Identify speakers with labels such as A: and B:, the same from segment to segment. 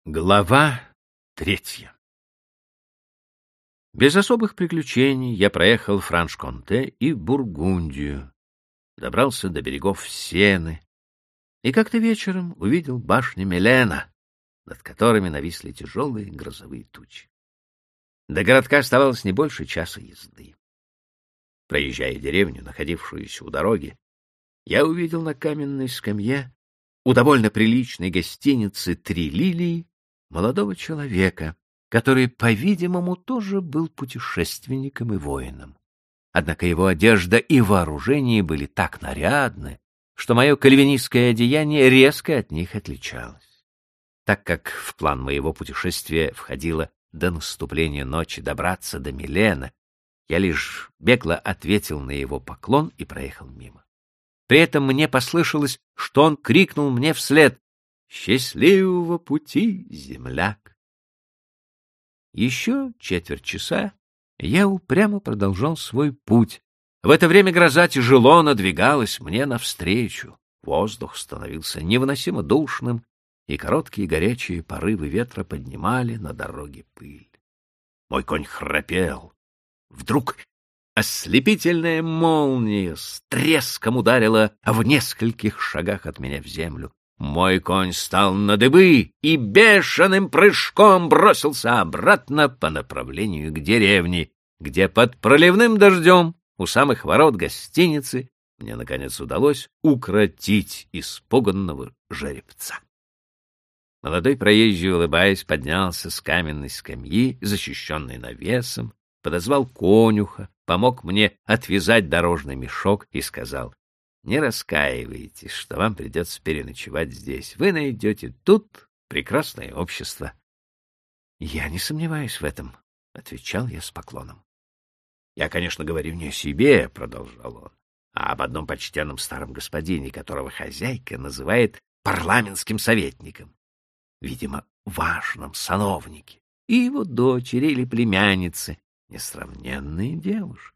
A: Глава 3. Без особых приключений я проехал Франш-Конте и Бургундию, добрался до берегов Сены и как-то вечером увидел башни Мелена, над которыми нависли тяжелые грозовые тучи. До городка оставалось не больше часа езды. Проезжая деревню, находившуюся у дороги, я увидел на каменной скамье у довольно приличной гостиницы «Три лилии» молодого человека, который, по-видимому, тоже был путешественником и воином. Однако его одежда и вооружение были так нарядны, что мое кальвинистское одеяние резко от них отличалось. Так как в план моего путешествия входило до наступления ночи добраться до Милена, я лишь бегло ответил на его поклон и проехал мимо. При этом мне послышалось, что он крикнул мне вслед: «Счастливого пути, земляк!» Еще четверть часа я упрямо продолжал свой путь. В это время гроза тяжело надвигалась мне навстречу. Воздух становился невыносимо душным, и короткие горячие порывы ветра поднимали на дороге пыль. Мой конь храпел. Вдруг ослепительная молния с треском ударила в нескольких шагах от меня в землю. Мой конь стал на дыбы и бешеным прыжком бросился обратно по направлению к деревне, где под проливным дождем у самых ворот гостиницы мне, наконец, удалось укротить испуганного жеребца. Молодой проезжий, улыбаясь, поднялся с каменной скамьи, защищенной навесом, подозвал конюха, помог мне отвязать дорожный мешок и сказал: «Не раскаивайтесь, что вам придется переночевать здесь. Вы найдете тут прекрасное общество». «Я не сомневаюсь в этом», — отвечал я с поклоном. «Я, конечно, говорю не о себе», — продолжал он, «а об одном почтенном старом господине, которого хозяйка называет парламентским советником, видимо, важном сановнике, и его дочери или племянницы, несравненные девушки.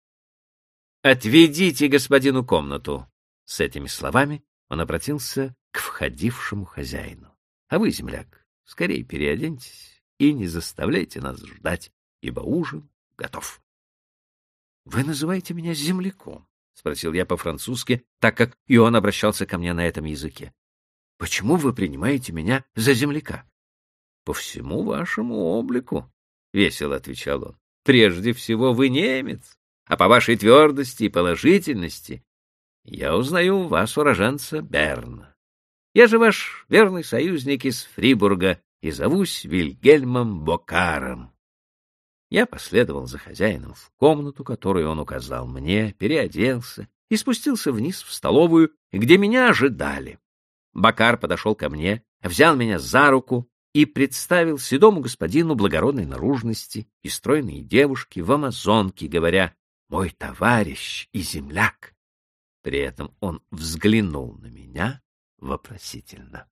A: Отведите господину комнату». С этими словами он обратился к входившему хозяину. «А вы, земляк, скорее переоденьтесь и не заставляйте нас ждать, ибо ужин готов». «Вы называете меня земляком?» — спросил я по-французски, так как и он обращался ко мне на этом языке. «Почему вы принимаете меня за земляка?» «По всему вашему облику», — весело отвечал он. «Прежде всего вы немец, а по вашей твердости и положительности я узнаю вас, уроженца Берна. Я же ваш верный союзник из Фрибурга и зовусь Вильгельмом Бокаром». Я последовал за хозяином в комнату, которую он указал мне, переоделся и спустился вниз в столовую, где меня ожидали. Бокар подошел ко мне, взял меня за руку и представил седому господину благородной наружности и стройной девушке в амазонке, говоря: «Мой товарищ и земляк». При этом он взглянул на меня вопросительно.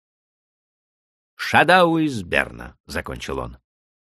A: «Шадау из Берна», — закончил он.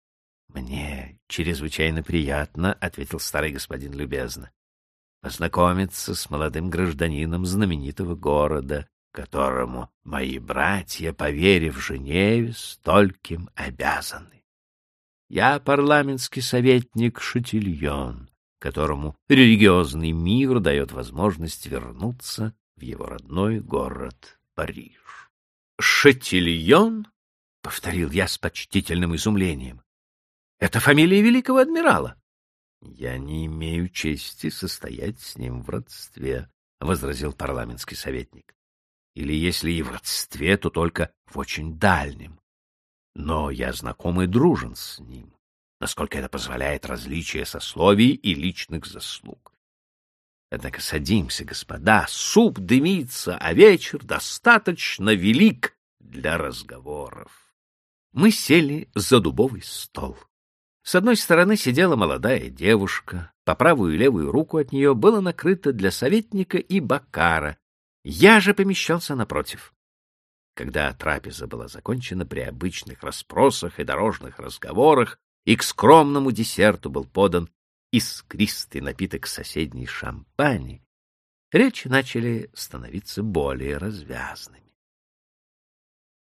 A: «Мне чрезвычайно приятно», — ответил старый господин любезно, «познакомиться с молодым гражданином знаменитого города, которому мои братья, поверив Женеве, стольким обязаны. Я парламентский советник Шатильон, которому религиозный мир дает возможность вернуться в его родной город Париж». «Шатильон?» — повторил я с почтительным изумлением. «Это фамилия великого адмирала». «Я не имею чести состоять с ним в родстве», — возразил парламентский советник. «Или если и в родстве, то только в очень дальнем. Но я знаком и дружен с ним, насколько это позволяет различие сословий и личных заслуг. Однако садимся, господа, суп дымится, а вечер достаточно велик для разговоров». Мы сели за дубовый стол. С одной стороны сидела молодая девушка, по правую и левую руку от нее было накрыто для советника и Бокара. Я же помещался напротив. Когда трапеза была закончена, при обычных расспросах и дорожных разговорах и к скромному десерту был подан искристый напиток соседней шампани, речи начали становиться более развязными.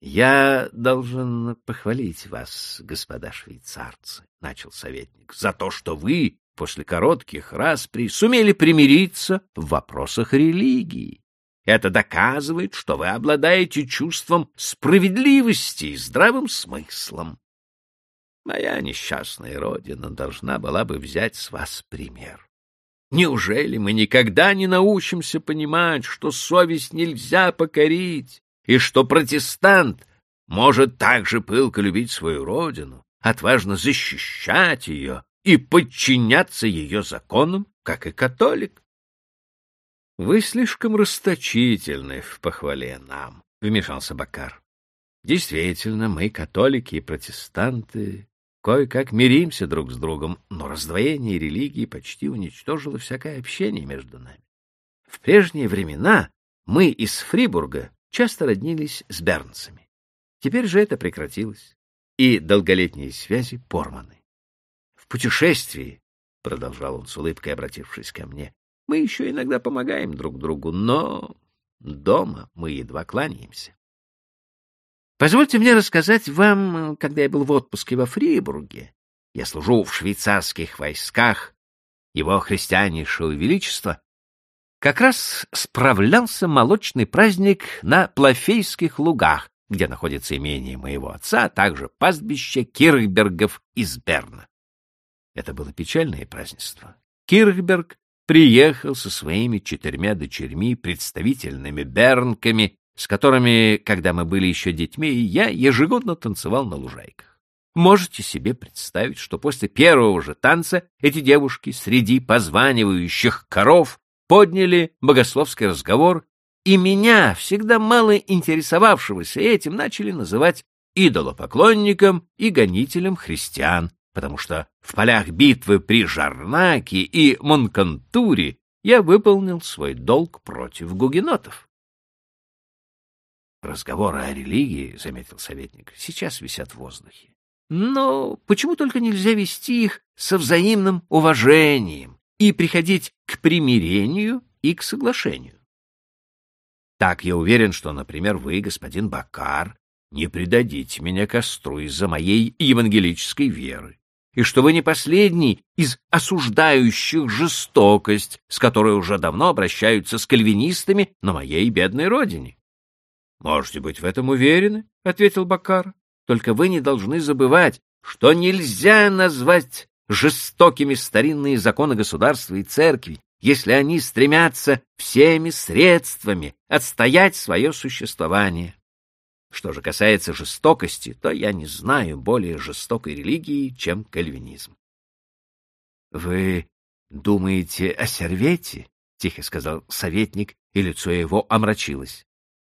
A: Я должен похвалить вас, господа швейцарцы, — начал советник, — за то, что вы после коротких расприй сумели примириться в вопросах религии. Это доказывает, что вы обладаете чувством справедливости и здравым смыслом. Моя несчастная родина должна была бы взять с вас пример. Неужели мы никогда не научимся понимать, что совесть нельзя покорить, и что протестант может так же пылко любить свою родину, отважно защищать ее и подчиняться ее законам, как и католик? — Вы слишком расточительны в похвале нам, — вмешался Баккар. — Действительно, мы, католики и протестанты, кое-как миримся друг с другом, но раздвоение религии почти уничтожило всякое общение между нами. В прежние времена мы из Фрибурга часто роднились с бернцами. Теперь же это прекратилось, и долголетние связи порваны. В путешествии, — продолжал он с улыбкой, обратившись ко мне, — мы еще иногда помогаем друг другу, но дома мы едва кланяемся. Позвольте мне рассказать вам, когда я был в отпуске во Фрибурге, я служу в швейцарских войсках, его христианнейшего величества, как раз справлялся молочный праздник на Плафейских лугах, где находится имение моего отца, а также пастбище Кирхбергов из Берна. Это было печальное празднество. Кирхберг приехал со своими 4 дочерьми, представительными бернками, с которыми, когда мы были еще детьми, я ежегодно танцевал на лужайках. Можете себе представить, что после первого же танца эти девушки среди позванивающих коров подняли богословский разговор, и меня, всегда мало интересовавшегося этим, начали называть идолопоклонником и гонителем христиан, потому что в полях битвы при Жарнаке и Монкантуре я выполнил свой долг против гугенотов. Разговоры о религии, — заметил советник, — сейчас висят в воздухе. Но почему только нельзя вести их со взаимным уважением и приходить к примирению и к соглашению? Так я уверен, что, например, вы, господин Баккар, не предадите меня костру из-за моей евангелической веры, и что вы не последний из осуждающих жестокость, с которой уже давно обращаются с кальвинистами на моей бедной родине. — Можете быть в этом уверены, — ответил Баккар. — Только вы не должны забывать, что нельзя назвать жестокими старинные законы государства и церкви, если они стремятся всеми средствами отстоять свое существование. Что же касается жестокости, то я не знаю более жестокой религии, чем кальвинизм. — Вы думаете о Сервете? — тихо сказал советник, и лицо его омрачилось.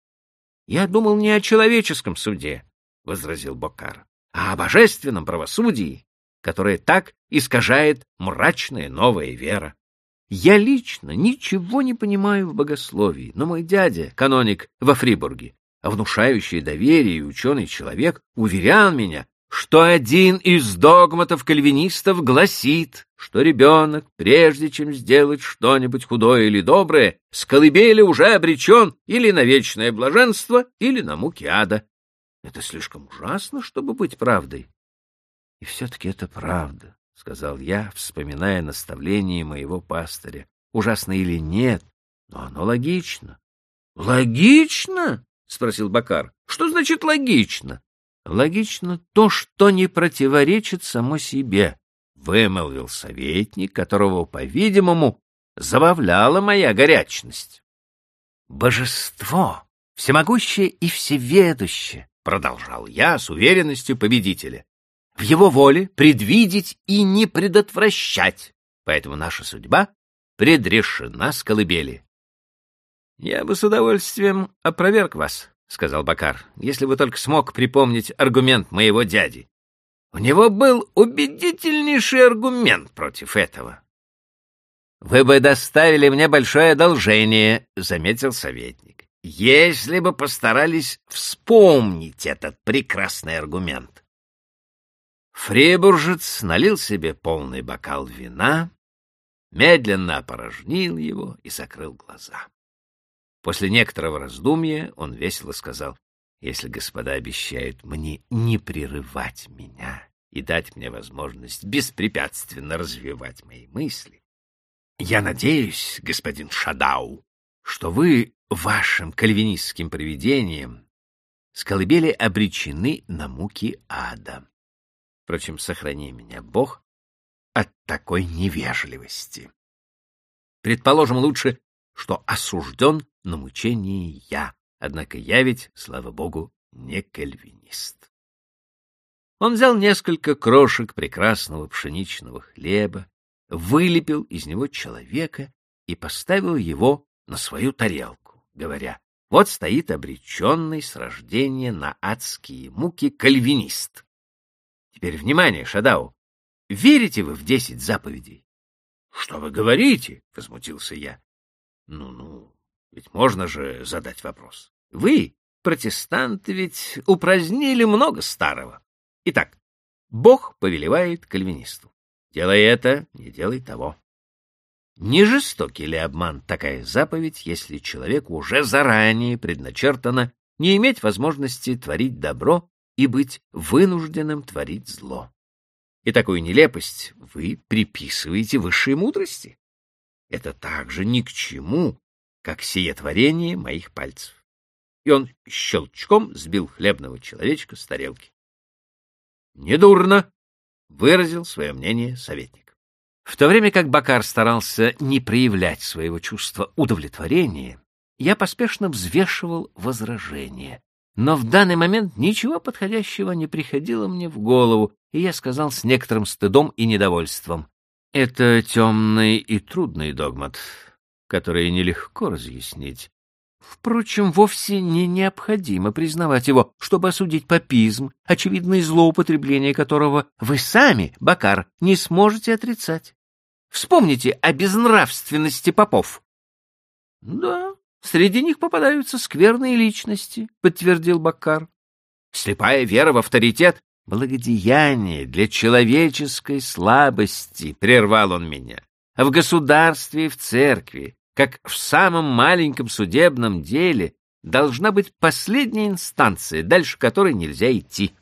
A: — Я думал не о человеческом суде, — возразил Баккар, — а о божественном правосудии, которое так искажает мрачная новая вера. Я лично ничего не понимаю в богословии, но мой дядя, каноник во Фрибурге, внушающий доверие и ученый человек, уверял меня, что один из догматов кальвинистов гласит, что ребенок, прежде чем сделать что-нибудь худое или доброе, с колыбели уже обречен или на вечное блаженство, или на муки ада. Это слишком ужасно, чтобы быть правдой. — И все-таки это правда, — сказал я, вспоминая наставление моего пастыря. — Ужасно или нет, но оно логично. — Логично? — спросил Баккар. — Что значит логично? — Логично то, что не противоречит само себе, — вымолвил советник, которого, по-видимому, забавляла моя горячность. — Божество, всемогущее и всеведущее, — продолжал я с уверенностью победителя, — в его воле предвидеть и не предотвращать, поэтому наша судьба предрешена с колыбели. — Я бы с удовольствием опроверг вас, — сказал Баккар, — если бы только смог припомнить аргумент моего дяди. У него был убедительнейший аргумент против этого. — Вы бы доставили мне большое одолжение, — заметил советник, — если бы постарались вспомнить этот прекрасный аргумент. Фрибуржец налил себе полный бокал вина, медленно опорожнил его и закрыл глаза. После некоторого раздумья он весело сказал: если господа обещают мне не прерывать меня и дать мне возможность беспрепятственно развивать мои мысли, я надеюсь, господин Шадау, что вы вашим кальвинистским провидением с колыбели обречены на муки ада. Впрочем, сохрани меня, Бог, от такой невежливости. Предположим лучше, что осужден на мучение я, однако я ведь, слава Богу, не кальвинист. Он взял несколько крошек прекрасного пшеничного хлеба, вылепил из него человека и поставил его на свою тарелку, говоря: вот стоит обреченный с рождения на адские муки кальвинист. Теперь внимание, Шадау, верите вы в 10 заповедей? — Что вы говорите? — возмутился я. — Ну, ведь можно же задать вопрос. Вы, протестанты, ведь упразднили много старого. Итак, Бог повелевает кальвинисту: делай это, не делай того. Не жестокий ли обман такая заповедь, если человеку уже заранее предначертано не иметь возможности творить добро и быть вынужденным творить зло? И такую нелепость вы приписываете высшей мудрости. Это так же ни к чему, как сие творение моих пальцев. И он щелчком сбил хлебного человечка с тарелки. Недурно, выразил свое мнение советник. В то время как Бакар старался не проявлять своего чувства удовлетворения, я поспешно взвешивал возражения. Но в данный момент ничего подходящего не приходило мне в голову, и я сказал с некоторым стыдом и недовольством: это темный и трудный догмат, который нелегко разъяснить. Впрочем, вовсе не необходимо признавать его, чтобы осудить папизм, очевидное злоупотребление которого вы сами, Бакар, не сможете отрицать. Вспомните о безнравственности попов. — Да, среди них попадаются скверные личности, — подтвердил Бакар. Слепая вера в авторитет — благодеяние для человеческой слабости, — прервал он меня. А в государстве и в церкви, как в самом маленьком судебном деле, должна быть последняя инстанция, дальше которой нельзя идти.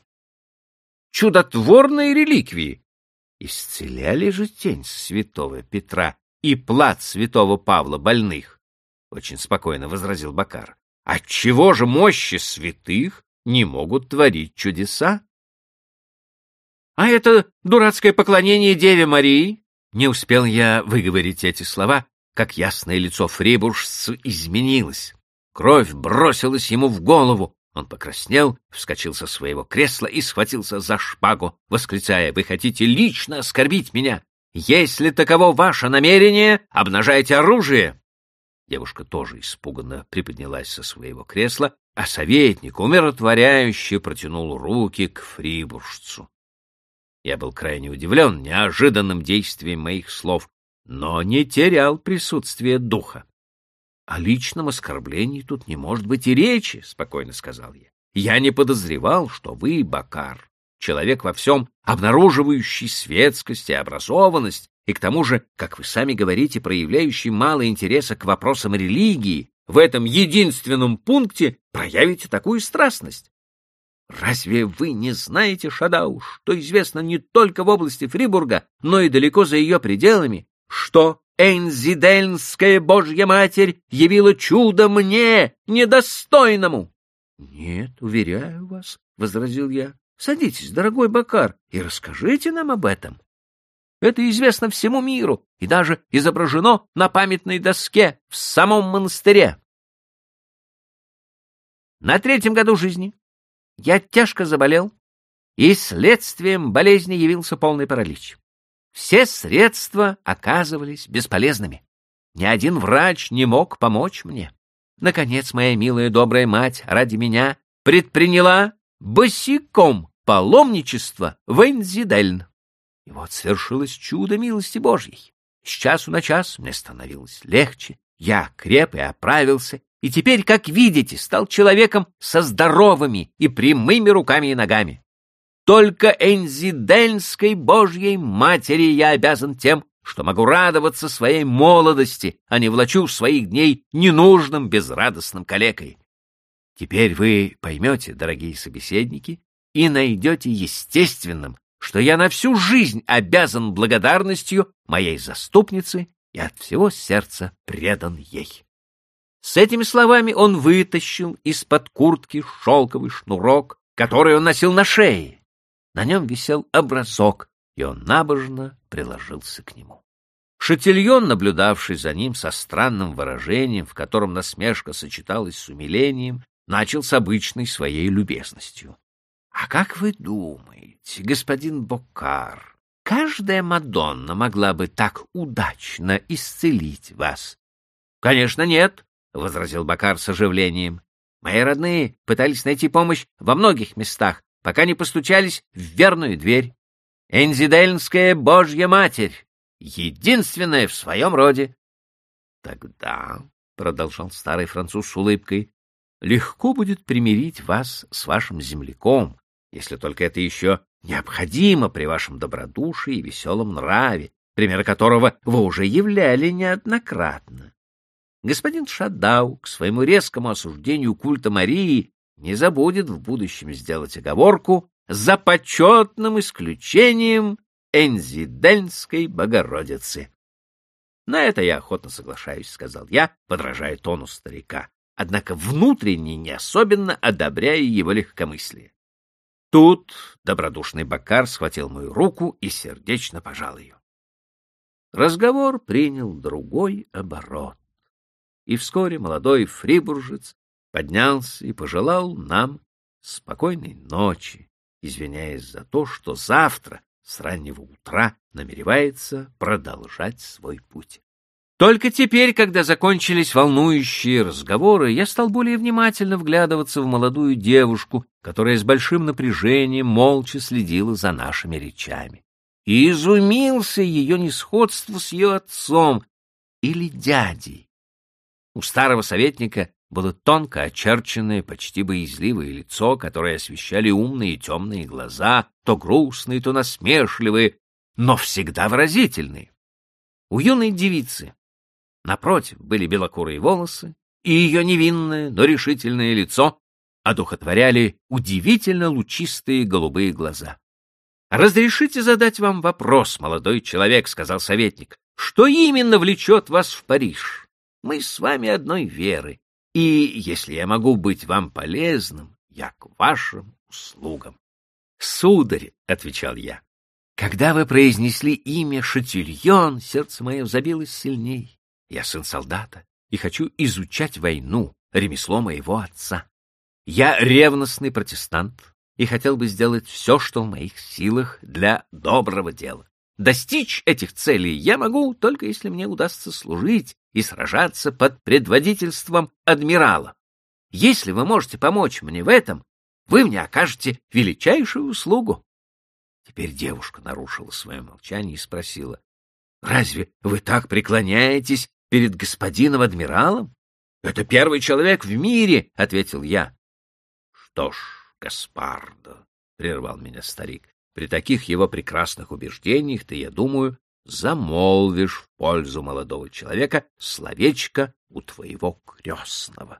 A: Чудотворные реликвии исцеляли же тень святого Петра и плат святого Павла больных, — очень спокойно возразил Бакар. Отчего же мощи святых не могут творить чудеса? — А это дурацкое поклонение Деве Марии? Не успел я выговорить эти слова, как ясное лицо фрибуржца изменилось. Кровь бросилась ему в голову. Он покраснел, вскочил со своего кресла и схватился за шпагу, восклицая: «Вы хотите лично оскорбить меня? Если таково ваше намерение, обнажайте оружие!» Девушка тоже испуганно приподнялась со своего кресла, а советник умиротворяюще протянул руки к фрибуржцу. Я был крайне удивлен неожиданным действием моих слов, но не терял присутствия духа. — О личном оскорблении тут не может быть и речи, — спокойно сказал я. — Я не подозревал, что вы, Бакар, человек во всем обнаруживающий светскость и образованность, и к тому же, как вы сами говорите, проявляющий мало интереса к вопросам религии, в этом единственном пункте проявите такую страстность. Разве вы не знаете, Шадау, что известно не только в области Фрибурга, но и далеко за ее пределами, что Эйнзидельнская Божья Матерь явила чудо мне, недостойному? — Нет, уверяю вас, — возразил я. — Садитесь, дорогой Бакар, и расскажите нам об этом. Это известно всему миру и даже изображено на памятной доске в самом монастыре. На 3-м году жизни я тяжко заболел, и следствием болезни явился полный паралич. Все средства оказывались бесполезными. Ни один врач не мог помочь мне. Наконец, моя милая добрая мать ради меня предприняла босиком паломничество в Эйнзидельн. И вот свершилось чудо милости Божьей. С часу на час мне становилось легче, я креп и оправился, и теперь, как видите, стал человеком со здоровыми и прямыми руками и ногами. Только Эйнзидельнской Божьей Матери я обязан тем, что могу радоваться своей молодости, а не влачу своих дней ненужным безрадостным калекой. Теперь вы поймете, дорогие собеседники, и найдете естественным, что я на всю жизнь обязан благодарностью моей заступнице и от всего сердца предан ей. С этими словами он вытащил из-под куртки шелковый шнурок, который он носил на шее. На нем висел образок, и он набожно приложился к нему. Шатильон, наблюдавший за ним со странным выражением, в котором насмешка сочеталась с умилением, начал с обычной своей любезностью. — А как вы думаете, господин Боккар, каждая Мадонна могла бы так удачно исцелить вас? — Конечно, нет, — возразил Боккар с оживлением. — Мои родные пытались найти помощь во многих местах, пока не постучались в верную дверь. Энзидельнская Божья Матерь, единственная в своем роде. — Тогда, — продолжал старый француз с улыбкой, — легко будет примирить вас с вашим земляком, если только это еще необходимо при вашем добродушии и веселом нраве, примеры которого вы уже являли неоднократно. Господин Шадау к своему резкому осуждению культа Марии не забудет в будущем сделать оговорку за почетным исключением Энзидельнской Богородицы. — На это я охотно соглашаюсь, — сказал я, подражая тону старика, однако внутренне не особенно одобряя его легкомыслие. Тут добродушный Боккар схватил мою руку и сердечно пожал ее. Разговор принял другой оборот, и вскоре молодой фрибуржец поднялся и пожелал нам спокойной ночи, извиняясь за то, что завтра с раннего утра намеревается продолжать свой путь. Только теперь, когда закончились волнующие разговоры, я стал более внимательно вглядываться в молодую девушку, которая с большим напряжением молча следила за нашими речами. И изумился ее несходству с ее отцом или дядей. У старого советника было тонко очерченное, почти боязливое лицо, которое освещали умные и темные глаза, то грустные, то насмешливые, но всегда выразительные. У юной девицы, напротив, были белокурые волосы, и ее невинное, но решительное лицо одухотворяли удивительно лучистые голубые глаза. — Разрешите задать вам вопрос, молодой человек, — сказал советник. — Что именно влечет вас в Париж? Мы с вами одной веры, и, если я могу быть вам полезным, я к вашим услугам. — Сударь, — отвечал я, — когда вы произнесли имя Шатильон, сердце мое забилось сильней. Я сын солдата и хочу изучать войну, ремесло моего отца. Я ревностный протестант и хотел бы сделать все, что в моих силах для доброго дела. Достичь этих целей я могу, только если мне удастся служить и сражаться под предводительством адмирала. Если вы можете помочь мне в этом, вы мне окажете величайшую услугу. Теперь девушка нарушила свое молчание и спросила: — Разве вы так преклоняетесь перед господином адмиралом? — Это первый человек в мире, — ответил я. — Что ж, Гаспардо, — прервал меня старик, — при таких его прекрасных убеждениях ты, я думаю, замолвишь в пользу молодого человека словечко у твоего крестного.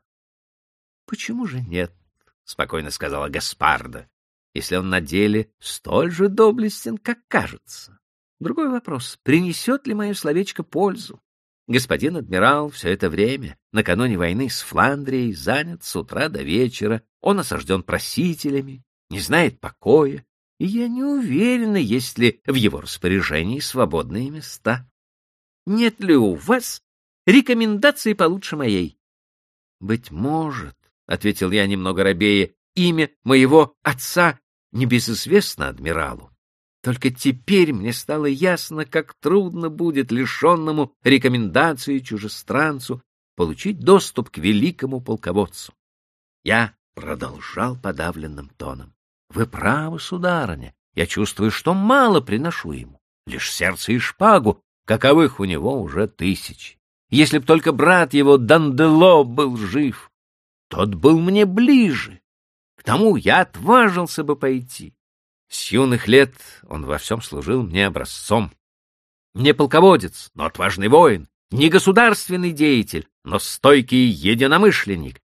A: — Почему же нет? — спокойно сказала Гаспардо, — если он на деле столь же доблестен, как кажется. Другой вопрос — принесет ли мое словечко пользу? Господин адмирал все это время, накануне войны с Фландрией, занят с утра до вечера, он осажден просителями, не знает покоя, и я не уверена, есть ли в его распоряжении свободные места. Нет ли у вас рекомендации получше моей? — Быть может, — ответил я немного робея, — имя моего отца небезызвестно адмиралу. Только теперь мне стало ясно, как трудно будет лишенному рекомендации чужестранцу получить доступ к великому полководцу. Я продолжал подавленным тоном: — Вы правы, сударыня, я чувствую, что мало приношу ему, лишь сердце и шпагу, каковых у него уже тысячи. Если б только брат его Дандело был жив, тот был мне ближе, к тому я отважился бы пойти. С юных лет он во всем служил мне образцом. Не полководец, но отважный воин, не государственный деятель, но стойкий единомышленник,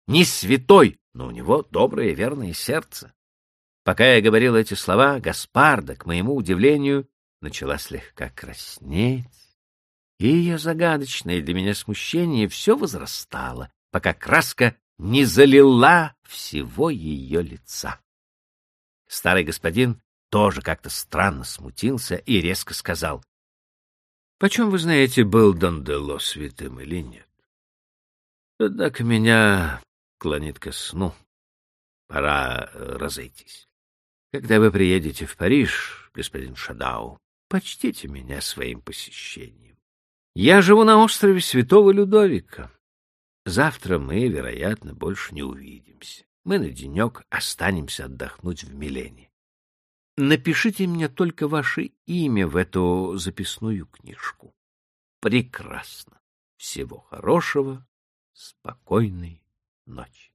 A: не святой, но у него доброе и верное сердце. Пока я говорил эти слова, Гаспарда, к моему удивлению, начала слегка краснеть, и ее загадочное для меня смущение все возрастало, пока краска не залила всего ее лица. Старый господин тоже как-то странно смутился и резко сказал: «Почем вы знаете, был Дандело святым или нет? Однако меня клонит ко сну. Пора разойтись. Когда вы приедете в Париж, господин Шадау, почтите меня своим посещением. Я живу на острове Святого Людовика. Завтра мы, вероятно, больше не увидимся. Мы на денек останемся отдохнуть в Милене. Напишите мне только ваше имя в эту записную книжку. Прекрасно. Всего хорошего. Спокойной ночи.